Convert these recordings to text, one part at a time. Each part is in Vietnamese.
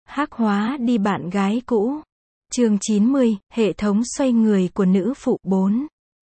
Hắc hóa đi bạn gái cũ. Chương 90, hệ thống xoay người của nữ phụ 4.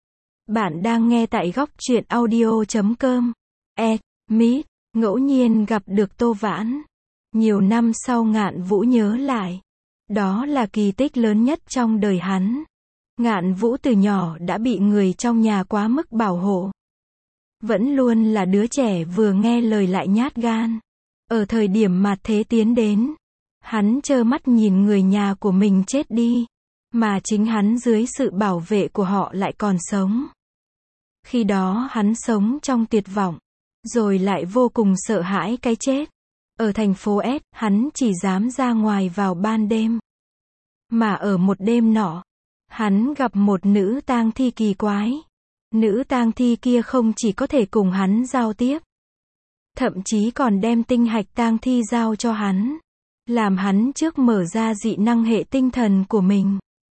Bạn đang nghe tại góc truyện audio.com. Meet, ngẫu nhiên gặp được Tô Vãn. Nhiều năm sau Ngạn Vũ nhớ lại. Đó là kỳ tích lớn nhất trong đời hắn. Ngạn Vũ từ nhỏ đã bị người trong nhà quá mức bảo hộ. Vẫn luôn là đứa trẻ vừa nghe lời lại nhát gan. Ở thời điểm mạt thế tiến đến, hắn trơ mắt nhìn người nhà của mình chết đi, mà chính hắn dưới sự bảo vệ của họ lại còn sống. Khi đó hắn sống trong tuyệt vọng, rồi lại vô cùng sợ hãi cái chết. Ở thành phố S, hắn chỉ dám ra ngoài vào ban đêm. Mà ở một đêm nọ, hắn gặp một nữ tang thi kỳ quái. Nữ tang thi kia không chỉ có thể cùng hắn giao tiếp, thậm chí còn đem tinh hạch tang thi giao cho hắn, làm hắn trước mở ra dị năng hệ tinh thần của mình.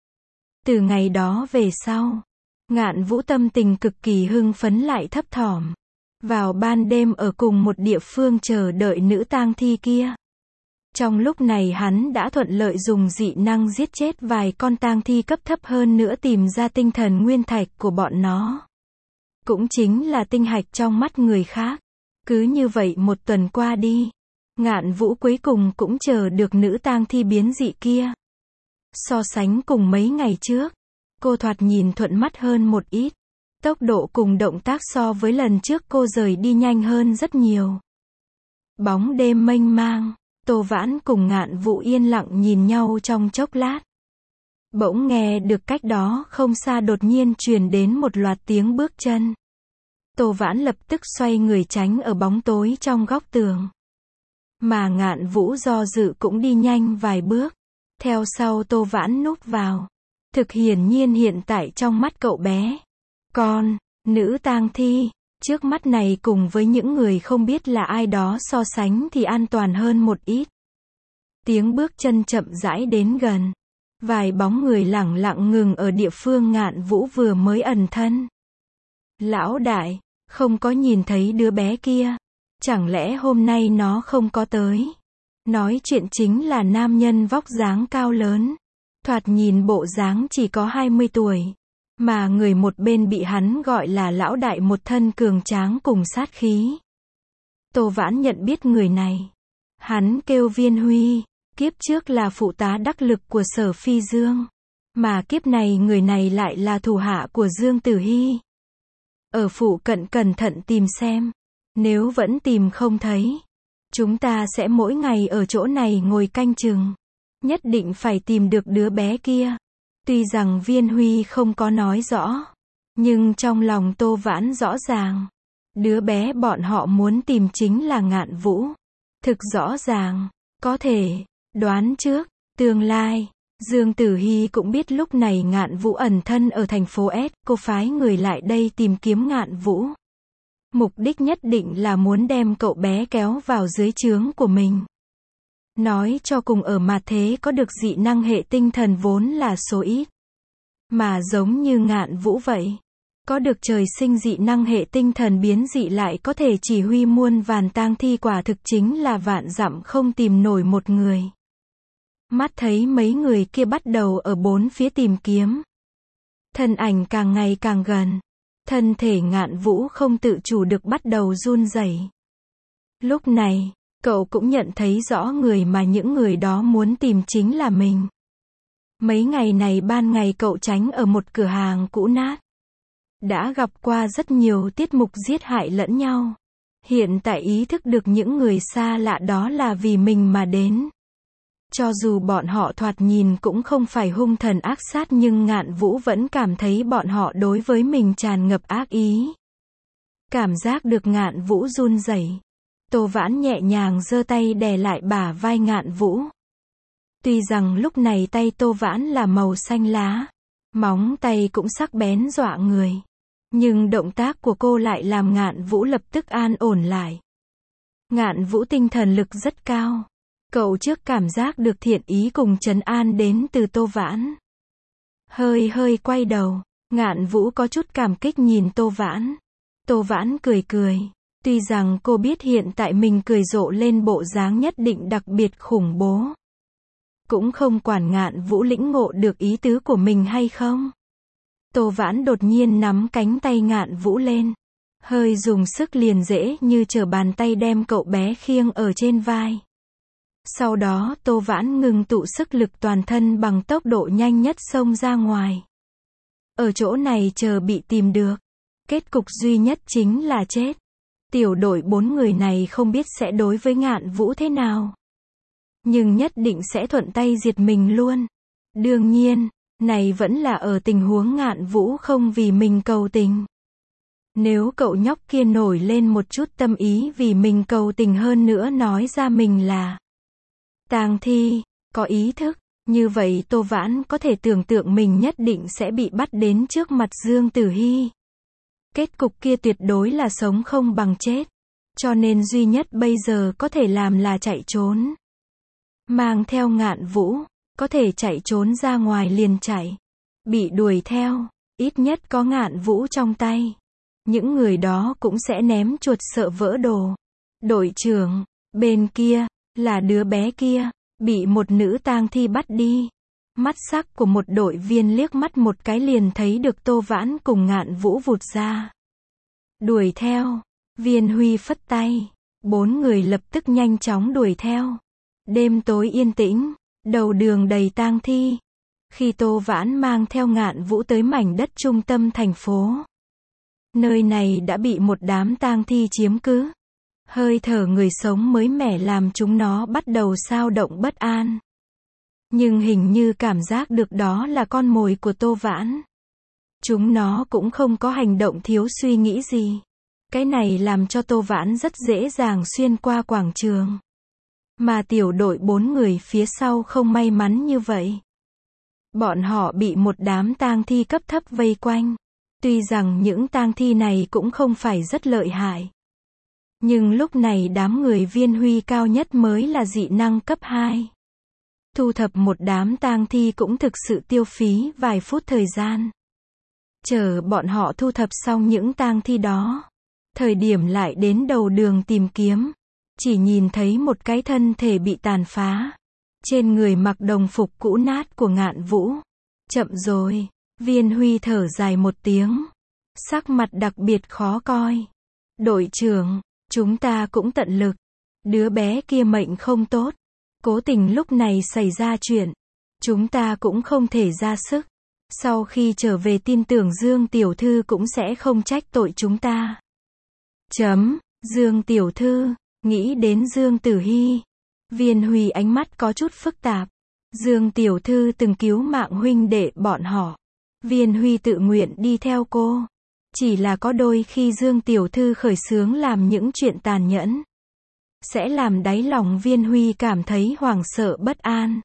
Từ ngày đó về sau, Ngạn Vũ tâm tình cực kỳ hưng phấn lại thấp thỏm. Vào ban đêm ở cùng một địa phương chờ đợi nữ tang thi kia. Trong lúc này hắn đã thuận lợi dùng dị năng giết chết vài con tang thi cấp thấp hơn nữa, tìm ra tinh thần nguyên thạch của bọn nó. Cũng chính là tinh hạch trong mắt người khác. Cứ như vậy một tuần qua đi, Ngạn Vũ cuối cùng cũng chờ được nữ tang thi biến dị kia. So sánh cùng mấy ngày trước, cô thoạt nhìn thuận mắt hơn một ít. Tốc độ cùng động tác so với lần trước cô rời đi nhanh hơn rất nhiều. Bóng đêm mênh mang, Tô Vãn cùng Ngạn Vũ yên lặng nhìn nhau trong chốc lát. Bỗng nghe được cách đó không xa đột nhiên truyền đến một loạt tiếng bước chân. Tô Vãn lập tức xoay người tránh ở bóng tối trong góc tường. Mà Ngạn Vũ do dự cũng đi nhanh vài bước. Theo sau Tô Vãn núp vào. Thực hiển nhiên hiện tại trong mắt cậu bé, nữ tang thi trước mắt này cùng với những người không biết là ai đó so sánh thì an toàn hơn một ít. Tiếng bước chân chậm rãi đến gần. Vài bóng người lẳng lặng ngừng ở địa phương Ngạn Vũ vừa mới ẩn thân. Lão đại, không có nhìn thấy đứa bé kia. Chẳng lẽ hôm nay nó không có tới? Nói chuyện chính là nam nhân vóc dáng cao lớn. Thoạt nhìn bộ dáng chỉ có 20 tuổi. Mà người một bên bị hắn gọi là lão đại, một thân cường tráng cùng sát khí. Tô Vãn nhận biết người này. Hắn kêu Viên Huy, kiếp trước là phụ tá đắc lực của Sở Phi Dương. Mà kiếp này người này lại là thủ hạ của Dương Tử Hi. Ở phụ cận cẩn thận tìm xem. Nếu vẫn tìm không thấy, chúng ta sẽ mỗi ngày ở chỗ này ngồi canh chừng. Nhất định phải tìm được đứa bé kia. Tuy rằng Viên Huy không có nói rõ, nhưng trong lòng Tô Vãn rõ ràng. Đứa bé bọn họ muốn tìm chính là Ngạn Vũ. Thực rõ ràng, có thể đoán trước tương lai. Dương Tử Hi cũng biết lúc này Ngạn Vũ ẩn thân ở thành phố S, cô phái người lại đây tìm kiếm Ngạn Vũ. Mục đích nhất định là muốn đem cậu bé kéo vào dưới trướng của mình. Nói cho cùng ở mạt thế có được dị năng hệ tinh thần vốn là số ít. Mà giống như Ngạn Vũ vậy, có được trời sinh dị năng hệ tinh thần biến dị lại có thể chỉ huy muôn vàn tang thi, quả thực chính là vạn dặm không tìm nổi một người. Mắt thấy mấy người kia bắt đầu ở bốn phía tìm kiếm. Thân ảnh càng ngày càng gần. Thân thể Ngạn Vũ không tự chủ được bắt đầu run rẩy. Lúc này, cậu cũng nhận thấy rõ người mà những người đó muốn tìm chính là mình. Mấy ngày này ban ngày cậu tránh ở một cửa hàng cũ nát. Đã gặp qua rất nhiều tiết mục giết hại lẫn nhau. Hiện tại ý thức được những người xa lạ đó là vì mình mà đến. Cho dù bọn họ thoạt nhìn cũng không phải hung thần ác sát, nhưng Ngạn Vũ vẫn cảm thấy bọn họ đối với mình tràn ngập ác ý. Cảm giác được Ngạn Vũ run rẩy, Tô Vãn nhẹ nhàng giơ tay đè lại bả vai Ngạn Vũ. Tuy rằng lúc này tay Tô Vãn là màu xanh lá, móng tay cũng sắc bén dọa người, nhưng động tác của cô lại làm Ngạn Vũ lập tức an ổn lại. Ngạn Vũ tinh thần lực rất cao. Cậu trước cảm giác được thiện ý cùng trấn an đến từ Tô Vãn. Hơi quay đầu, Ngạn Vũ có chút cảm kích nhìn Tô Vãn. Tô Vãn cười cười. Tuy rằng cô biết hiện tại mình cười rộ lên bộ dáng nhất định đặc biệt khủng bố. cũng không quản Ngạn Vũ lĩnh ngộ được ý tứ của mình hay không. Tô Vãn đột nhiên nắm cánh tay Ngạn Vũ lên, hơi dùng sức liền dễ như trở bàn tay đem cậu bé khiêng ở trên vai. Sau đó Tô Vãn ngừng tụ sức lực toàn thân bằng tốc độ nhanh nhất xông ra ngoài. Ở chỗ này chờ bị tìm được. Kết cục duy nhất chính là chết. Tiểu đội 4 người này không biết sẽ đối với Ngạn Vũ thế nào. Nhưng nhất định sẽ thuận tay diệt mình luôn. Đương nhiên, này vẫn là ở tình huống Ngạn Vũ không vì mình cầu tình. Nếu cậu nhóc kia nổi lên một chút tâm ý vì mình cầu tình hơn nữa nói ra mình là tang thi, có ý thức, như vậy Tô Vãn có thể tưởng tượng mình nhất định sẽ bị bắt đến trước mặt Dương Tử Hi. Kết cục kia tuyệt đối là sống không bằng chết. Cho nên duy nhất bây giờ có thể làm là chạy trốn. Mang theo Ngạn Vũ, có thể chạy trốn ra ngoài liền chạy. Bị đuổi theo, ít nhất có Ngạn Vũ trong tay. Những người đó cũng sẽ ném chuột sợ vỡ đồ. Đội trưởng, bên kia, là đứa bé kia, bị một nữ tang thi bắt đi. Mắt sắc của một đội viên liếc mắt một cái liền thấy được Tô Vãn cùng Ngạn Vũ vụt ra. Đuổi theo, Viên Huy phất tay, 4 người lập tức nhanh chóng đuổi theo. Đêm tối yên tĩnh, đầu đường đầy tang thi. Khi Tô Vãn mang theo Ngạn Vũ tới mảnh đất trung tâm thành phố, nơi này đã bị một đám tang thi chiếm cứ. Hơi thở người sống mới mẻ làm chúng nó bắt đầu xao động bất an. Nhưng hình như cảm giác được đó là con mồi của Tô Vãn. Chúng nó cũng không có hành động thiếu suy nghĩ gì. Cái này làm cho Tô Vãn rất dễ dàng xuyên qua quảng trường. Mà tiểu đội 4 người phía sau không may mắn như vậy. Bọn họ bị một đám tang thi cấp thấp vây quanh. Tuy rằng những tang thi này cũng không phải rất lợi hại. Nhưng lúc này đám người Viên Huy cao nhất mới là dị năng cấp 2. Thu thập một đám tang thi cũng thực sự tiêu phí vài phút thời gian. Chờ bọn họ thu thập xong những tang thi đó. Thời điểm lại đến đầu đường tìm kiếm. Chỉ nhìn thấy một cái thân thể bị tàn phá. Trên người mặc đồng phục cũ nát của Ngạn Vũ. Chậm rồi, Viên Huy thở dài một tiếng. Sắc mặt đặc biệt khó coi. Đội trưởng, chúng ta cũng tận lực. Đứa bé kia mệnh không tốt. Cố tình lúc này xảy ra chuyện. Chúng ta cũng không thể ra sức. Sau khi trở về tin tưởng Dương Tiểu Thư cũng sẽ không trách tội chúng ta. Dương Tiểu Thư, nghĩ đến Dương Tử Hi. Viên Huy ánh mắt có chút phức tạp. Dương Tiểu Thư từng cứu mạng huynh đệ bọn họ. Viên Huy tự nguyện đi theo cô. Chỉ là có đôi khi Dương Tiểu Thư khởi xướng làm những chuyện tàn nhẫn. Sẽ làm đáy lòng Viên Huy cảm thấy hoảng sợ bất an.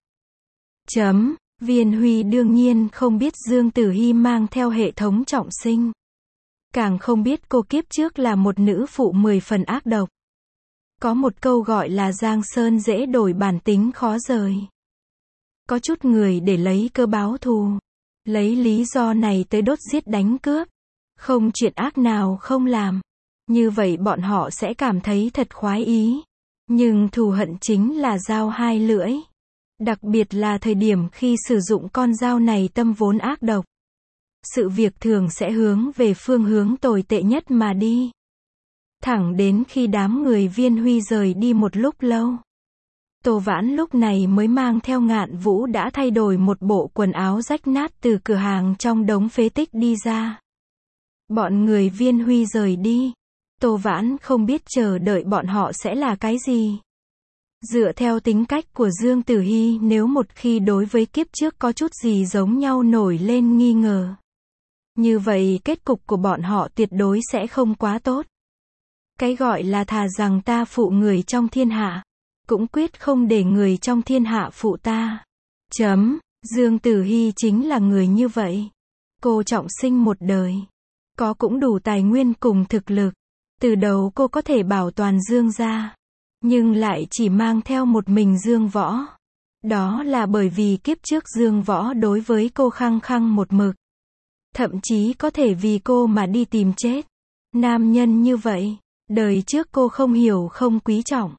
Viên Huy đương nhiên không biết Dương Tử Hi mang theo hệ thống trọng sinh. Càng không biết cô kiếp trước là một nữ phụ 10 phần ác độc. Có một câu gọi là Giang Sơn dễ đổi bản tính khó rời. Có chút người để lấy cơ báo thù. Lấy lý do này tới đốt giết đánh cướp. Không chuyện ác nào không làm. Như vậy bọn họ sẽ cảm thấy thật khoái ý. Nhưng thù hận chính là dao hai lưỡi. Đặc biệt là thời điểm khi sử dụng con dao này tâm vốn ác độc. Sự việc thường sẽ hướng về phương hướng tồi tệ nhất mà đi. Thẳng đến khi đám người Viên Huy rời đi một lúc lâu. Tô Vãn lúc này mới mang theo Ngạn Vũ đã thay đổi một bộ quần áo rách nát từ cửa hàng trong đống phế tích đi ra. Bọn người Viên Huy rời đi. Tô Vãn không biết chờ đợi bọn họ sẽ là cái gì. Dựa theo tính cách của Dương Tử Hi, nếu một khi đối với kiếp trước có chút gì giống nhau nổi lên nghi ngờ. Như vậy kết cục của bọn họ tuyệt đối sẽ không quá tốt. Cái gọi là thà rằng ta phụ người trong thiên hạ, cũng quyết không để người trong thiên hạ phụ ta. Dương Tử Hi chính là người như vậy. Cô trọng sinh một đời. Có cũng đủ tài nguyên cùng thực lực. Từ đầu cô có thể bảo toàn Dương gia. Nhưng lại chỉ mang theo một mình Dương Võ. Đó là bởi vì kiếp trước Dương Võ đối với cô khăng khăng một mực. Thậm chí có thể vì cô mà đi tìm chết. Nam nhân như vậy, đời trước cô không hiểu không quý trọng.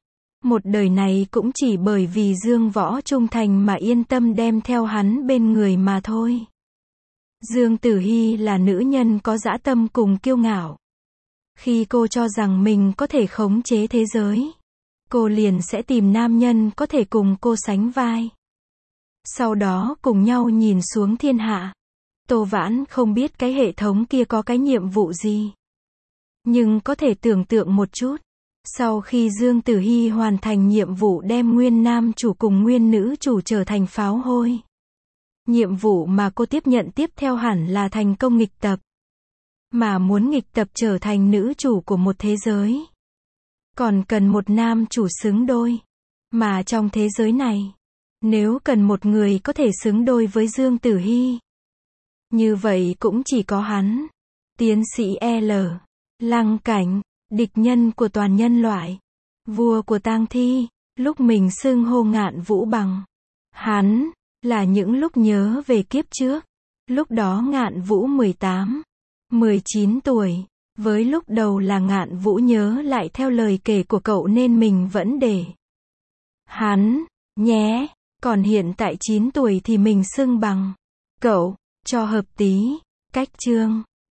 Một đời này cũng chỉ bởi vì Dương Võ trung thành mà yên tâm đem theo hắn bên người mà thôi. Dương Tử Hi là nữ nhân có dã tâm cùng kiêu ngạo. Khi cô cho rằng mình có thể khống chế thế giới, cô liền sẽ tìm nam nhân có thể cùng cô sánh vai. Sau đó cùng nhau nhìn xuống thiên hạ. Tô Vãn không biết cái hệ thống kia có cái nhiệm vụ gì. Nhưng có thể tưởng tượng một chút. Sau khi Dương Tử Hi hoàn thành nhiệm vụ đem nguyên nam chủ cùng nguyên nữ chủ trở thành pháo hôi. Nhiệm vụ mà cô tiếp nhận tiếp theo hẳn là thành công nghịch tập. Mà muốn nghịch tập trở thành nữ chủ của một thế giới, còn cần một nam chủ xứng đôi. Mà trong thế giới này, nếu cần một người có thể xứng đôi với Dương Tử Hi, như vậy cũng chỉ có hắn. Tiến sĩ L. Lăng Cảnh, địch nhân của toàn nhân loại, vua của tang thi, lúc mình xưng hô Ngạn Vũ bằng hắn, là những lúc nhớ về kiếp trước. Lúc đó Ngạn Vũ 18, 19 tuổi. Với lúc đầu là Ngạn Vũ nhớ lại theo lời kể của cậu nên mình vẫn để hắn nhé. Còn hiện tại 9 tuổi thì mình xưng bằng cậu, cho hợp tí. Cách chương